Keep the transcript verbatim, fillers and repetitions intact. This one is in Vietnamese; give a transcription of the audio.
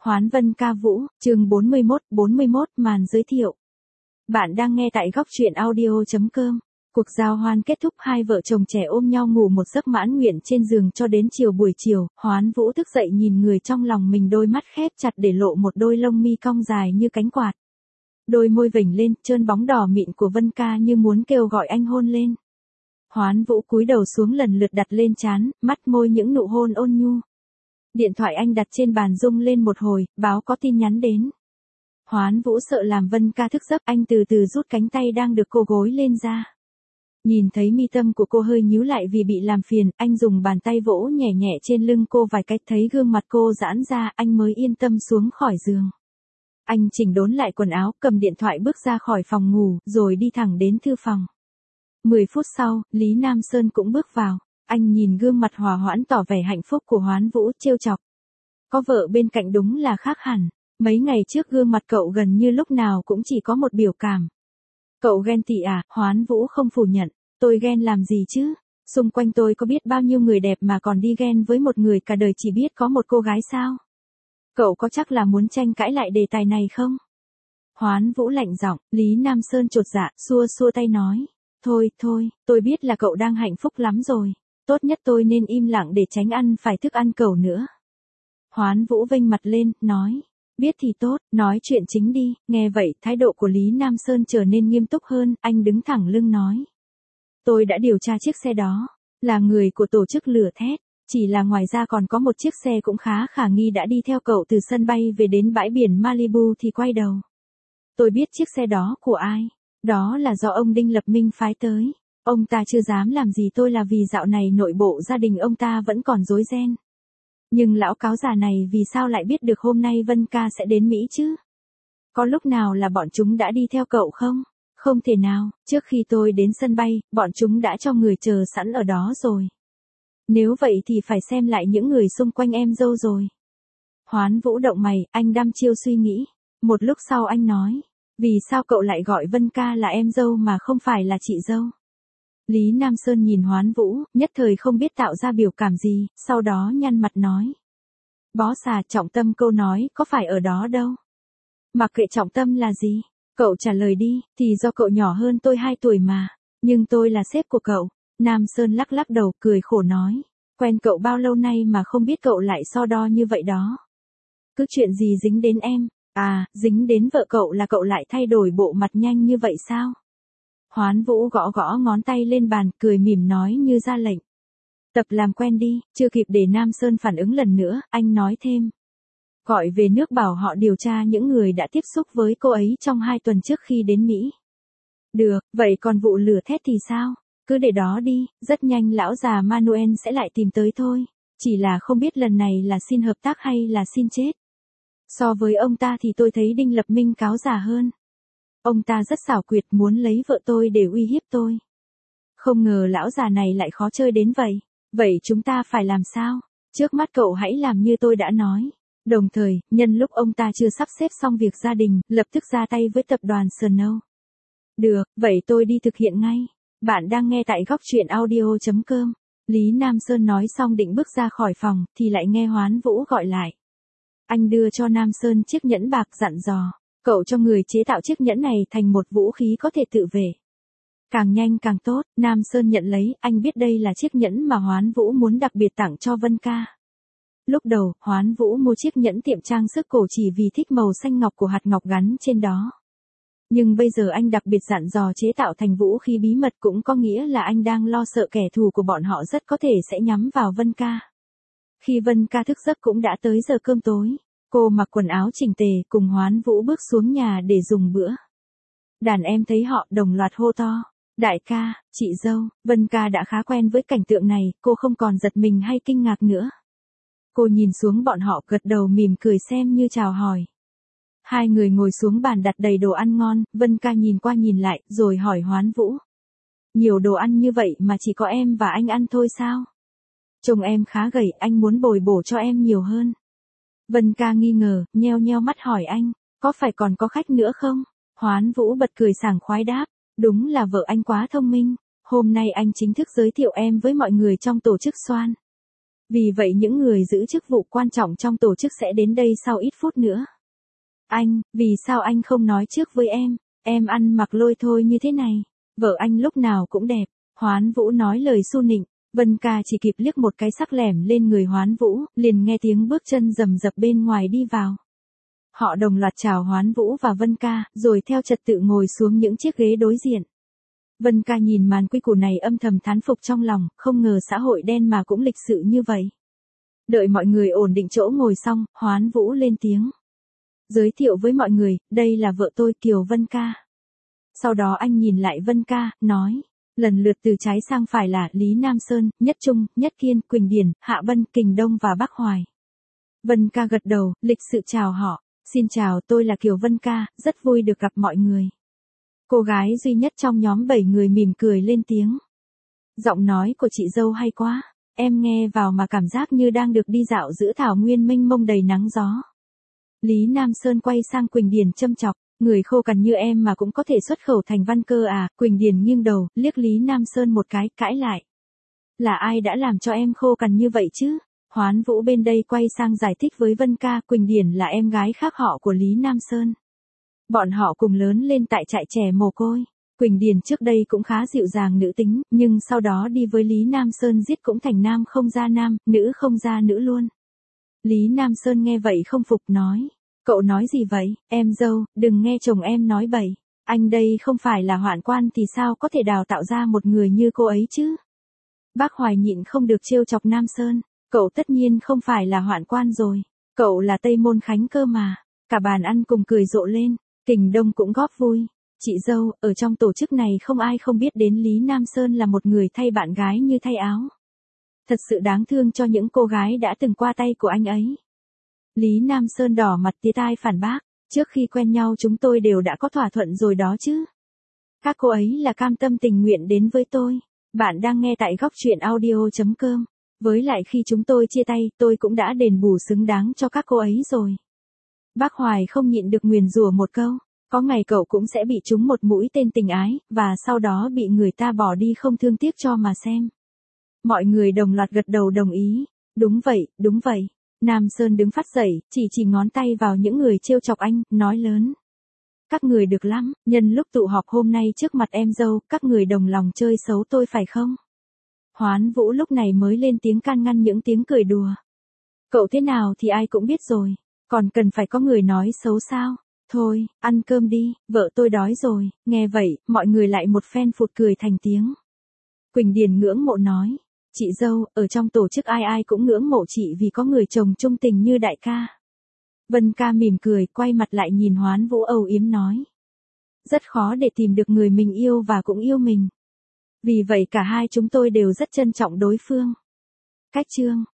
Hoán Vân ca vũ, chương bốn mươi mốt, bốn mươi mốt màn giới thiệu. Bạn đang nghe tại góc truyện audio chấm com. Cuộc giao hoan kết thúc, hai vợ chồng trẻ ôm nhau ngủ một giấc mãn nguyện trên giường cho đến chiều. Buổi chiều, Hoán Vũ thức dậy nhìn người trong lòng mình, đôi mắt khép chặt để lộ một đôi lông mi cong dài như cánh quạt. Đôi môi vểnh lên, trơn bóng đỏ mịn của Vân ca như muốn kêu gọi anh hôn lên. Hoán Vũ cúi đầu xuống lần lượt đặt lên trán, mắt môi những nụ hôn ôn nhu. Điện thoại anh đặt trên bàn rung lên một hồi, báo có tin nhắn đến. Hoán Vũ sợ làm Vân ca thức giấc, anh từ từ rút cánh tay đang được cô gối lên ra. Nhìn thấy mi tâm của cô hơi nhíu lại vì bị làm phiền, anh dùng bàn tay vỗ nhẹ nhẹ trên lưng cô vài cái, thấy gương mặt cô giãn ra, anh mới yên tâm xuống khỏi giường. Anh chỉnh đốn lại quần áo, cầm điện thoại bước ra khỏi phòng ngủ, rồi đi thẳng đến thư phòng. Mười phút sau, Lý Nam Sơn cũng bước vào. Anh nhìn gương mặt hòa hoãn tỏ vẻ hạnh phúc của Hoán Vũ, trêu chọc. Có vợ bên cạnh đúng là khác hẳn. Mấy ngày trước gương mặt cậu gần như lúc nào cũng chỉ có một biểu cảm. Cậu ghen tị à? Hoán Vũ không phủ nhận. Tôi ghen làm gì chứ? Xung quanh tôi có biết bao nhiêu người đẹp mà còn đi ghen với một người cả đời chỉ biết có một cô gái sao? Cậu có chắc là muốn tranh cãi lại đề tài này không? Hoán Vũ lạnh giọng. Lý Nam Sơn chột dạ, xua xua tay nói. Thôi, thôi, tôi biết là cậu đang hạnh phúc lắm rồi. Tốt nhất tôi nên im lặng để tránh ăn phải thức ăn cẩu nữa. Hoán Vũ vênh mặt lên, nói. Biết thì tốt, nói chuyện chính đi. Nghe vậy, thái độ của Lý Nam Sơn trở nên nghiêm túc hơn, anh đứng thẳng lưng nói. Tôi đã điều tra chiếc xe đó, là người của tổ chức lửa thét. Chỉ là ngoài ra còn có một chiếc xe cũng khá khả nghi đã đi theo cậu từ sân bay về đến bãi biển Malibu thì quay đầu. Tôi biết chiếc xe đó của ai. Đó là do ông Đinh Lập Minh phái tới. Ông ta chưa dám làm gì tôi là vì dạo này nội bộ gia đình ông ta vẫn còn rối ren. Nhưng lão cáo già này vì sao lại biết được hôm nay Vân ca sẽ đến Mỹ chứ? Có lúc nào là bọn chúng đã đi theo cậu không? Không thể nào, trước khi tôi đến sân bay, bọn chúng đã cho người chờ sẵn ở đó rồi. Nếu vậy thì phải xem lại những người xung quanh em dâu rồi. Hoán Vũ động mày, anh đăm chiêu suy nghĩ. Một lúc sau anh nói. Vì sao cậu lại gọi Vân ca là em dâu mà không phải là chị dâu? Lý Nam Sơn nhìn Hoán Vũ, nhất thời không biết tạo ra biểu cảm gì, sau đó nhăn mặt nói. Bó xà, trọng tâm câu nói có phải ở đó đâu. Mặc kệ trọng tâm là gì, cậu trả lời đi, thì do cậu nhỏ hơn tôi hai tuổi mà, nhưng tôi là sếp của cậu. Nam Sơn lắc lắc đầu, cười khổ nói. Quen cậu bao lâu nay mà không biết cậu lại so đo như vậy đó. Cứ chuyện gì dính đến em, à, dính đến vợ cậu là cậu lại thay đổi bộ mặt nhanh như vậy sao? Hoán Vũ gõ gõ ngón tay lên bàn, cười mỉm nói như ra lệnh. Tập làm quen đi. Chưa kịp để Nam Sơn phản ứng lần nữa, anh nói thêm. Gọi về nước bảo họ điều tra những người đã tiếp xúc với cô ấy trong hai tuần trước khi đến Mỹ. Được, vậy còn vụ lửa thét thì sao? Cứ để đó đi, rất nhanh lão già Manuel sẽ lại tìm tới thôi. Chỉ là không biết lần này là xin hợp tác hay là xin chết. So với ông ta thì tôi thấy Đinh Lập Minh cáo già hơn. Ông ta rất xảo quyệt, muốn lấy vợ tôi để uy hiếp tôi. Không ngờ lão già này lại khó chơi đến vậy. Vậy chúng ta phải làm sao? Trước mắt cậu hãy làm như tôi đã nói. Đồng thời, nhân lúc ông ta chưa sắp xếp xong việc gia đình, lập tức ra tay với tập đoàn Snow. Được, vậy tôi đi thực hiện ngay. Bạn đang nghe tại góc truyện audio chấm com. Lý Nam Sơn nói xong định bước ra khỏi phòng, thì lại nghe Hoán Vũ gọi lại. Anh đưa cho Nam Sơn chiếc nhẫn bạc, dặn dò. Cậu cho người chế tạo chiếc nhẫn này thành một vũ khí có thể tự vệ. Càng nhanh càng tốt. Nam Sơn nhận lấy, anh biết đây là chiếc nhẫn mà Hoán Vũ muốn đặc biệt tặng cho Vân ca. Lúc đầu, Hoán Vũ mua chiếc nhẫn tiệm trang sức cổ chỉ vì thích màu xanh ngọc của hạt ngọc gắn trên đó. Nhưng bây giờ anh đặc biệt dặn dò chế tạo thành vũ khí bí mật, cũng có nghĩa là anh đang lo sợ kẻ thù của bọn họ rất có thể sẽ nhắm vào Vân ca. Khi Vân ca thức giấc cũng đã tới giờ cơm tối. Cô mặc quần áo chỉnh tề cùng Hoán Vũ bước xuống nhà để dùng bữa. Đàn em thấy họ đồng loạt hô to. Đại ca, chị dâu. Vân ca đã khá quen với cảnh tượng này, cô không còn giật mình hay kinh ngạc nữa. Cô nhìn xuống bọn họ, gật đầu mỉm cười xem như chào hỏi. Hai người ngồi xuống bàn đặt đầy đồ ăn ngon, Vân ca nhìn qua nhìn lại, rồi hỏi Hoán Vũ. Nhiều đồ ăn như vậy mà chỉ có em và anh ăn thôi sao? Trông em khá gầy, anh muốn bồi bổ cho em nhiều hơn. Vân ca nghi ngờ, nheo nheo mắt hỏi anh, có phải còn có khách nữa không? Hoán Vũ bật cười sảng khoái đáp, đúng là vợ anh quá thông minh, hôm nay anh chính thức giới thiệu em với mọi người trong tổ chức Xoan. Vì vậy những người giữ chức vụ quan trọng trong tổ chức sẽ đến đây sau ít phút nữa. Anh, vì sao anh không nói trước với em, em ăn mặc lôi thôi như thế này, vợ anh lúc nào cũng đẹp. Hoán Vũ nói lời su nịnh, Vân Ca chỉ kịp liếc một cái sắc lẻm lên người Hoán Vũ, liền nghe tiếng bước chân rầm rập bên ngoài đi vào. Họ đồng loạt chào Hoán Vũ và Vân Ca, rồi theo trật tự ngồi xuống những chiếc ghế đối diện. Vân Ca nhìn màn quy củ này âm thầm thán phục trong lòng, không ngờ xã hội đen mà cũng lịch sự như vậy. Đợi mọi người ổn định chỗ ngồi xong, Hoán Vũ lên tiếng. Giới thiệu với mọi người, đây là vợ tôi Kiều Vân Ca. Sau đó anh nhìn lại Vân Ca, nói, lần lượt từ trái sang phải là Lý Nam Sơn, Nhất Trung, Nhất Kiên, Quỳnh Điển, Hạ Bân, Kình Đông và Bắc Hoài. Vân Ca gật đầu, lịch sự chào họ, xin chào, tôi là Kiều Vân Ca, rất vui được gặp mọi người. Cô gái duy nhất trong nhóm bảy người mỉm cười lên tiếng. Giọng nói của chị dâu hay quá, em nghe vào mà cảm giác như đang được đi dạo giữa thảo nguyên mênh mông đầy nắng gió. Lý Nam Sơn quay sang Quỳnh Điển châm chọc, người khô cằn như em mà cũng có thể xuất khẩu thành văn cơ à. Quỳnh Điển nghiêng đầu, liếc Lý Nam Sơn một cái, cãi lại. Là ai đã làm cho em khô cằn như vậy chứ? Hoán Vũ bên đây quay sang giải thích với Vân Ca, Quỳnh Điển là em gái khác họ của Lý Nam Sơn. Bọn họ cùng lớn lên tại trại trẻ mồ côi. Quỳnh Điển trước đây cũng khá dịu dàng nữ tính, nhưng sau đó đi với Lý Nam Sơn giết cũng thành nam không ra nam, nữ không ra nữ luôn. Lý Nam Sơn nghe vậy không phục nói. Cậu nói gì vậy, em dâu, đừng nghe chồng em nói bậy. Anh đây không phải là hoạn quan thì sao có thể đào tạo ra một người như cô ấy chứ? Bác Hoài nhịn không được trêu chọc Nam Sơn. Cậu tất nhiên không phải là hoạn quan rồi. Cậu là Tây Môn Khánh cơ mà. Cả bàn ăn cùng cười rộ lên. Kình Đông cũng góp vui. Chị dâu, ở trong tổ chức này không ai không biết đến Lý Nam Sơn là một người thay bạn gái như thay áo. Thật sự đáng thương cho những cô gái đã từng qua tay của anh ấy. Lý Nam Sơn đỏ mặt tía tai phản bác. Trước khi quen nhau chúng tôi đều đã có thỏa thuận rồi đó chứ. Các cô ấy là cam tâm tình nguyện đến với tôi. Bạn đang nghe tại góc truyện audio chấm com. Với lại khi chúng tôi chia tay, tôi cũng đã đền bù xứng đáng cho các cô ấy rồi. Bác Hoài không nhịn được nguyền rủa một câu. Có ngày cậu cũng sẽ bị trúng một mũi tên tình ái, và sau đó bị người ta bỏ đi không thương tiếc cho mà xem. Mọi người đồng loạt gật đầu đồng ý. Đúng vậy, đúng vậy. Nam Sơn đứng phát dậy, chỉ chỉ ngón tay vào những người trêu chọc anh, nói lớn. Các người được lắm, nhân lúc tụ họp hôm nay trước mặt em dâu, các người đồng lòng chơi xấu tôi phải không? Hoán Vũ lúc này mới lên tiếng can ngăn những tiếng cười đùa. Cậu thế nào thì ai cũng biết rồi, còn cần phải có người nói xấu sao? Thôi, ăn cơm đi, vợ tôi đói rồi. Nghe vậy, mọi người lại một phen phụt cười thành tiếng. Quỳnh Điển ngưỡng mộ nói. Chị dâu, ở trong tổ chức ai ai cũng ngưỡng mộ chị vì có người chồng trung tình như đại ca. Vân Ca mỉm cười, quay mặt lại nhìn Hoán Vũ âu yếm nói. Rất khó để tìm được người mình yêu và cũng yêu mình. Vì vậy cả hai chúng tôi đều rất trân trọng đối phương. Cách chương